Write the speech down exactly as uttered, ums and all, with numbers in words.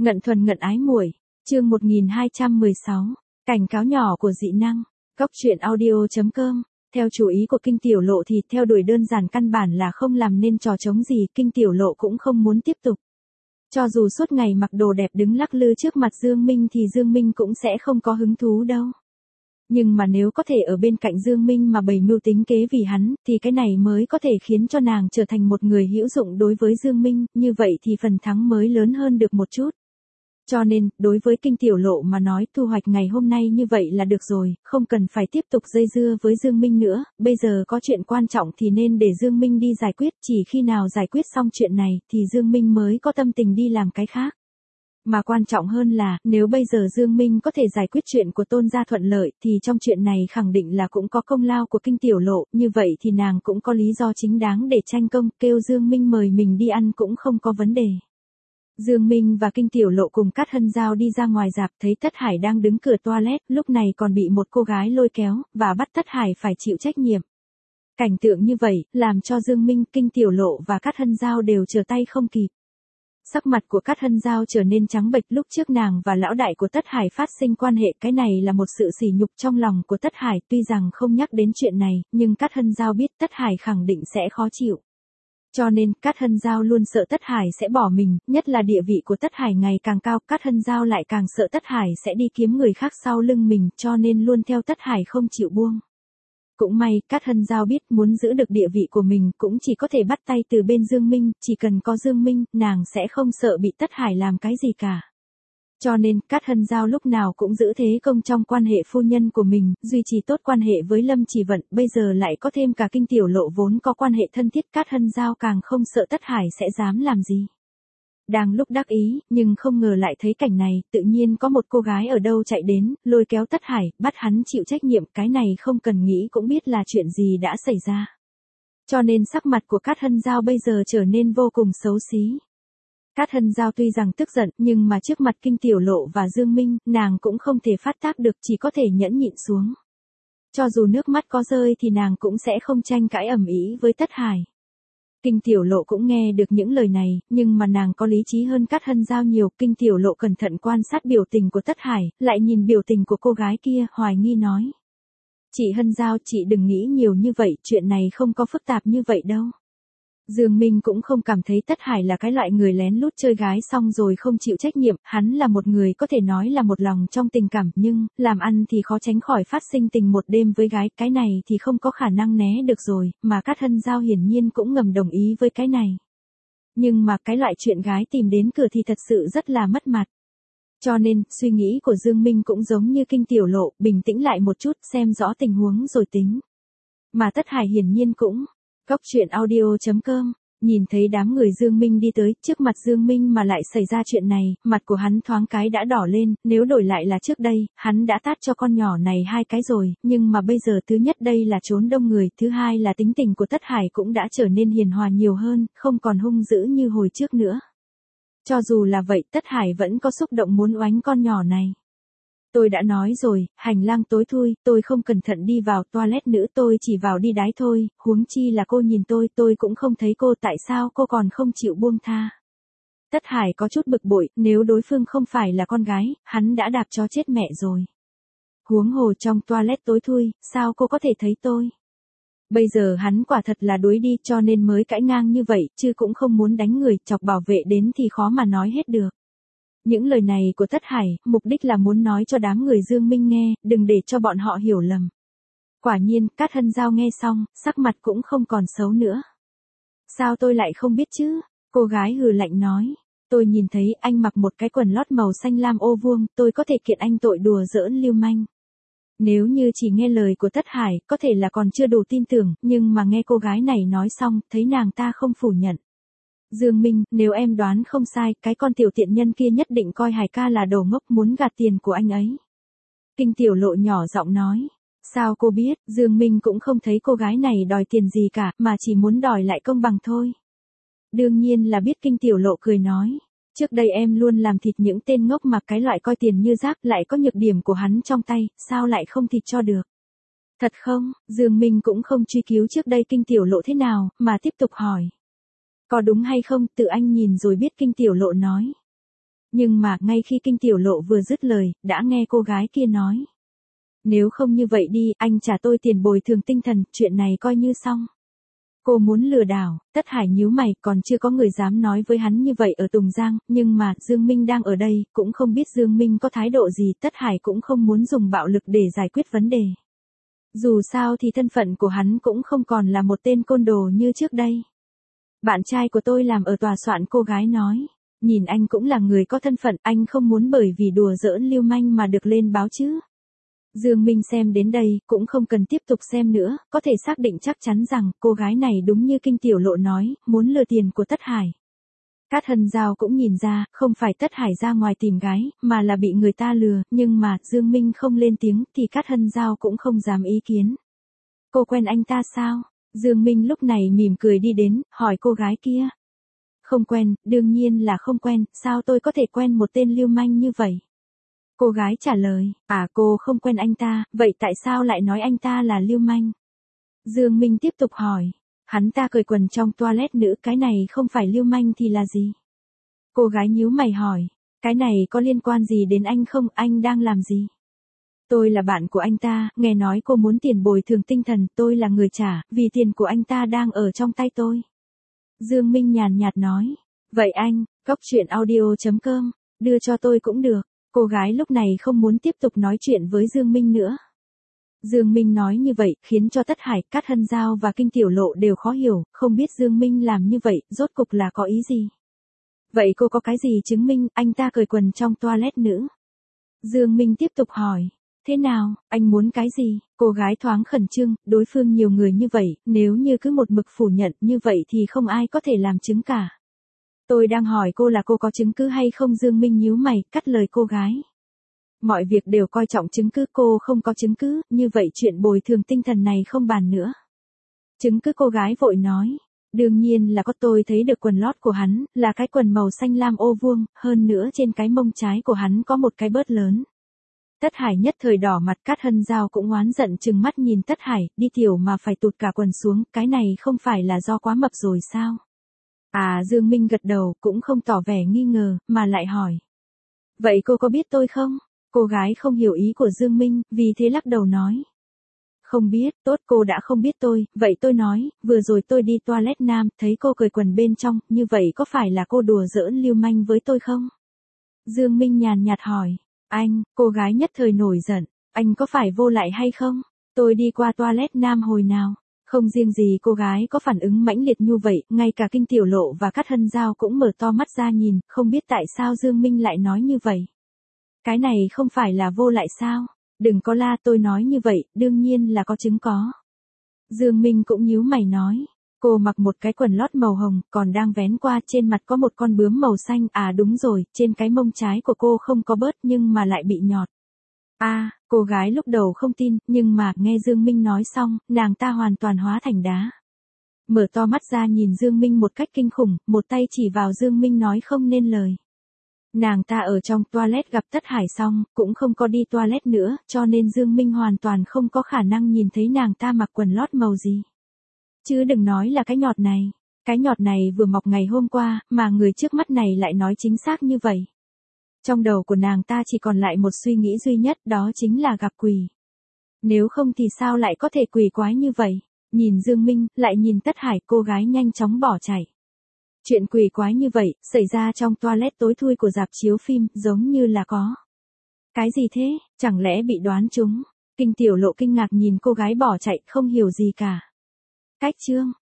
Ngận thuần ngận ái muội, chương một nghìn hai trăm mười sáu, cảnh cáo nhỏ của dị năng. Góc truyện audio chấm com. Theo chủ ý của Kinh Tiểu Lộ thì theo đuổi đơn giản căn bản là không làm nên trò trống gì, Kinh Tiểu Lộ cũng không muốn tiếp tục. Cho dù suốt ngày mặc đồ đẹp đứng lắc lư trước mặt Dương Minh thì Dương Minh cũng sẽ không có hứng thú đâu. Nhưng mà nếu có thể ở bên cạnh Dương Minh mà bày mưu tính kế vì hắn, thì cái này mới có thể khiến cho nàng trở thành một người hữu dụng đối với Dương Minh, như vậy thì phần thắng mới lớn hơn được một chút. Cho nên, đối với Kinh Tiểu Lộ mà nói thu hoạch ngày hôm nay như vậy là được rồi, không cần phải tiếp tục dây dưa với Dương Minh nữa, bây giờ có chuyện quan trọng thì nên để Dương Minh đi giải quyết, chỉ khi nào giải quyết xong chuyện này thì Dương Minh mới có tâm tình đi làm cái khác. Mà quan trọng hơn là, nếu bây giờ Dương Minh có thể giải quyết chuyện của Tôn gia thuận lợi, thì trong chuyện này khẳng định là cũng có công lao của Kinh Tiểu Lộ, như vậy thì nàng cũng có lý do chính đáng để tranh công, kêu Dương Minh mời mình đi ăn cũng không có vấn đề. Dương Minh và Kinh Tiểu Lộ cùng Cát Hân Giao đi ra ngoài rạp, thấy Tất Hải đang đứng cửa toilet, lúc này còn bị một cô gái lôi kéo, và bắt Tất Hải phải chịu trách nhiệm. Cảnh tượng như vậy, làm cho Dương Minh, Kinh Tiểu Lộ và Cát Hân Giao đều trở tay không kịp. Sắc mặt của Cát Hân Giao trở nên trắng bệch, lúc trước nàng và lão đại của Tất Hải phát sinh quan hệ, cái này là một sự sỉ nhục trong lòng của Tất Hải, tuy rằng không nhắc đến chuyện này, nhưng Cát Hân Giao biết Tất Hải khẳng định sẽ khó chịu. Cho nên, Cát Hân Giao luôn sợ Tất Hải sẽ bỏ mình, nhất là địa vị của Tất Hải ngày càng cao, Cát Hân Giao lại càng sợ Tất Hải sẽ đi kiếm người khác sau lưng mình, cho nên luôn theo Tất Hải không chịu buông. Cũng may, Cát Hân Giao biết muốn giữ được địa vị của mình cũng chỉ có thể bắt tay từ bên Dương Minh, chỉ cần có Dương Minh, nàng sẽ không sợ bị Tất Hải làm cái gì cả. Cho nên, Cát Hân Giao lúc nào cũng giữ thế công trong quan hệ phu nhân của mình, duy trì tốt quan hệ với Lâm Chỉ Vận, bây giờ lại có thêm cả Kinh Tiểu Lộ vốn có quan hệ thân thiết, Cát Hân Giao càng không sợ Tất Hải sẽ dám làm gì. Đang lúc đắc ý, nhưng không ngờ lại thấy cảnh này, tự nhiên có một cô gái ở đâu chạy đến, lôi kéo Tất Hải, bắt hắn chịu trách nhiệm, cái này không cần nghĩ cũng biết là chuyện gì đã xảy ra. Cho nên sắc mặt của Cát Hân Giao bây giờ trở nên vô cùng xấu xí. Cát Hân Giao tuy rằng tức giận, nhưng mà trước mặt Kinh Tiểu Lộ và Dương Minh, nàng cũng không thể phát tác được, chỉ có thể nhẫn nhịn xuống. Cho dù nước mắt có rơi thì nàng cũng sẽ không tranh cãi ầm ĩ với Tất Hải. Kinh Tiểu Lộ cũng nghe được những lời này, nhưng mà nàng có lý trí hơn Cát Hân Giao nhiều, Kinh Tiểu Lộ cẩn thận quan sát biểu tình của Tất Hải, lại nhìn biểu tình của cô gái kia, hoài nghi nói. Chị Hân Giao, chị đừng nghĩ nhiều như vậy, chuyện này không có phức tạp như vậy đâu. Dương Minh cũng không cảm thấy Tất Hải là cái loại người lén lút chơi gái xong rồi không chịu trách nhiệm, hắn là một người có thể nói là một lòng trong tình cảm, nhưng, làm ăn thì khó tránh khỏi phát sinh tình một đêm với gái, cái này thì không có khả năng né được rồi, mà Cát Hân Giao hiển nhiên cũng ngầm đồng ý với cái này. Nhưng mà cái loại chuyện gái tìm đến cửa thì thật sự rất là mất mặt. Cho nên, suy nghĩ của Dương Minh cũng giống như Kinh Tiểu Lộ, bình tĩnh lại một chút, xem rõ tình huống rồi tính. Mà Tất Hải hiển nhiên cũng. Góc truyện audio chấm com, nhìn thấy đám người Dương Minh đi tới, trước mặt Dương Minh mà lại xảy ra chuyện này, mặt của hắn thoáng cái đã đỏ lên, nếu đổi lại là trước đây, hắn đã tát cho con nhỏ này hai cái rồi, nhưng mà bây giờ thứ nhất đây là trốn đông người, thứ hai là tính tình của Tất Hải cũng đã trở nên hiền hòa nhiều hơn, không còn hung dữ như hồi trước nữa. Cho dù là vậy, Tất Hải vẫn có xúc động muốn oánh con nhỏ này. Tôi đã nói rồi, hành lang tối thui, tôi không cẩn thận đi vào toilet nữa, tôi chỉ vào đi đái thôi, huống chi là cô nhìn tôi, tôi cũng không thấy cô, tại sao cô còn không chịu buông tha. Tất Hải có chút bực bội, nếu đối phương không phải là con gái, hắn đã đạp cho chết mẹ rồi. Huống hồ trong toilet tối thui, sao cô có thể thấy tôi. Bây giờ hắn quả thật là đuối đi, cho nên mới cãi ngang như vậy, chứ cũng không muốn đánh người, chọc bảo vệ đến thì khó mà nói hết được. Những lời này của Tất Hải, mục đích là muốn nói cho đám người Dương Minh nghe, đừng để cho bọn họ hiểu lầm. Quả nhiên, Cát Hân Giao nghe xong, sắc mặt cũng không còn xấu nữa. Sao tôi lại không biết chứ? Cô gái hừ lạnh nói. Tôi nhìn thấy anh mặc một cái quần lót màu xanh lam ô vuông, tôi có thể kiện anh tội đùa giỡn lưu manh. Nếu như chỉ nghe lời của Tất Hải, có thể là còn chưa đủ tin tưởng, nhưng mà nghe cô gái này nói xong, thấy nàng ta không phủ nhận. Dương Minh, nếu em đoán không sai, cái con tiểu tiện nhân kia nhất định coi Hải ca là đồ ngốc muốn gạt tiền của anh ấy. Kinh Tiểu Lộ nhỏ giọng nói. Sao cô biết, Dương Minh cũng không thấy cô gái này đòi tiền gì cả, mà chỉ muốn đòi lại công bằng thôi. Đương nhiên là biết, Kinh Tiểu Lộ cười nói. Trước đây em luôn làm thịt những tên ngốc mà cái loại coi tiền như rác, lại có nhược điểm của hắn trong tay, sao lại không thịt cho được. Thật không, Dương Minh cũng không truy cứu trước đây Kinh Tiểu Lộ thế nào, mà tiếp tục hỏi. Có đúng hay không, tự anh nhìn rồi biết, Kinh Tiểu Lộ nói. Nhưng mà ngay khi Kinh Tiểu Lộ vừa dứt lời, đã nghe cô gái kia nói. Nếu không như vậy đi, anh trả tôi tiền bồi thường tinh thần, chuyện này coi như xong. Cô muốn lừa đảo, Tất Hải nhíu mày, còn chưa có người dám nói với hắn như vậy ở Tùng Giang, nhưng mà, Dương Minh đang ở đây, cũng không biết Dương Minh có thái độ gì, Tất Hải cũng không muốn dùng bạo lực để giải quyết vấn đề. Dù sao thì thân phận của hắn cũng không còn là một tên côn đồ như trước đây. Bạn trai của tôi làm ở tòa soạn, cô gái nói. Nhìn anh cũng là người có thân phận, anh không muốn bởi vì đùa giỡn lưu manh mà được lên báo chứ. Dương Minh xem đến đây, cũng không cần tiếp tục xem nữa, có thể xác định chắc chắn rằng, cô gái này đúng như Kinh Tiểu Lộ nói, muốn lừa tiền của Tất Hải. Cát Hân Giao cũng nhìn ra, không phải Tất Hải ra ngoài tìm gái, mà là bị người ta lừa, nhưng mà, Dương Minh không lên tiếng, thì Cát Hân Giao cũng không dám ý kiến. Cô quen anh ta sao? Dương Minh lúc này mỉm cười đi đến, hỏi cô gái kia. Không quen, đương nhiên là không quen, sao tôi có thể quen một tên lưu manh như vậy? Cô gái trả lời, à cô không quen anh ta, vậy tại sao lại nói anh ta là lưu manh? Dương Minh tiếp tục hỏi, hắn ta cởi quần trong toilet nữ, cái này không phải lưu manh thì là gì? Cô gái nhíu mày hỏi, cái này có liên quan gì đến anh không, anh đang làm gì? Tôi là bạn của anh ta, nghe nói cô muốn tiền bồi thường tinh thần, tôi là người trả, vì tiền của anh ta đang ở trong tay tôi. Dương Minh nhàn nhạt nói, vậy anh, góc chuyện audio chấm com, đưa cho tôi cũng được. Cô gái lúc này không muốn tiếp tục nói chuyện với Dương Minh nữa. Dương Minh nói như vậy, khiến cho Tất Hải, Cát Hân Giao và Kinh Tiểu Lộ đều khó hiểu, không biết Dương Minh làm như vậy, rốt cục là có ý gì. Vậy cô có cái gì chứng minh, anh ta cởi quần trong toilet nữ? Dương Minh tiếp tục hỏi, thế nào, anh muốn cái gì? Cô gái thoáng khẩn trương, đối phương nhiều người như vậy, nếu như cứ một mực phủ nhận như vậy thì không ai có thể làm chứng cả. Tôi đang hỏi cô là cô có chứng cứ hay không? Dương Minh nhíu mày, cắt lời cô gái. Mọi việc đều coi trọng chứng cứ, cô không có chứng cứ, như vậy chuyện bồi thường tinh thần này không bàn nữa. Chứng cứ, cô gái vội nói. Đương nhiên là có, tôi thấy được quần lót của hắn, là cái quần màu xanh lam ô vuông, hơn nữa trên cái mông trái của hắn có một cái bớt lớn. Tất Hải nhất thời đỏ mặt, Cát Hân Giao cũng oán giận chừng mắt nhìn Tất Hải, đi tiểu mà phải tụt cả quần xuống, cái này không phải là do quá mập rồi sao? À, Dương Minh gật đầu, cũng không tỏ vẻ nghi ngờ, mà lại hỏi. Vậy cô có biết tôi không? Cô gái không hiểu ý của Dương Minh, vì thế lắc đầu nói. Không biết, tốt, cô đã không biết tôi, vậy tôi nói, vừa rồi tôi đi toilet nam, thấy cô cởi quần bên trong, như vậy có phải là cô đùa giỡn lưu manh với tôi không? Dương Minh nhàn nhạt hỏi. Anh, cô gái nhất thời nổi giận, anh có phải vô lại hay không? Tôi đi qua toilet nam hồi nào? Không riêng gì cô gái có phản ứng mãnh liệt như vậy, ngay cả Kinh Tiểu Lộ và Cát Hân Giao cũng mở to mắt ra nhìn, không biết tại sao Dương Minh lại nói như vậy. Cái này không phải là vô lại sao? Đừng có la, tôi nói như vậy, đương nhiên là có chứng có. Dương Minh cũng nhíu mày nói. Cô mặc một cái quần lót màu hồng, còn đang vén qua, trên mặt có một con bướm màu xanh, à đúng rồi, trên cái mông trái của cô không có bớt nhưng mà lại bị nhọt. À, cô gái lúc đầu không tin, nhưng mà nghe Dương Minh nói xong, nàng ta hoàn toàn hóa thành đá. Mở to mắt ra nhìn Dương Minh một cách kinh khủng, một tay chỉ vào Dương Minh nói không nên lời. Nàng ta ở trong toilet gặp Tất Hải xong, cũng không có đi toilet nữa, cho nên Dương Minh hoàn toàn không có khả năng nhìn thấy nàng ta mặc quần lót màu gì. Chứ đừng nói là cái nhọt này. Cái nhọt này vừa mọc ngày hôm qua, mà người trước mắt này lại nói chính xác như vậy. Trong đầu của nàng ta chỉ còn lại một suy nghĩ duy nhất, đó chính là gặp quỷ. Nếu không thì sao lại có thể quỷ quái như vậy? Nhìn Dương Minh, lại nhìn Tất Hải, cô gái nhanh chóng bỏ chạy. Chuyện quỷ quái như vậy, xảy ra trong toilet tối thui của rạp chiếu phim, giống như là có. Cái gì thế, chẳng lẽ bị đoán trúng? Kinh Tiểu Lộ kinh ngạc nhìn cô gái bỏ chạy, không hiểu gì cả. Cách chương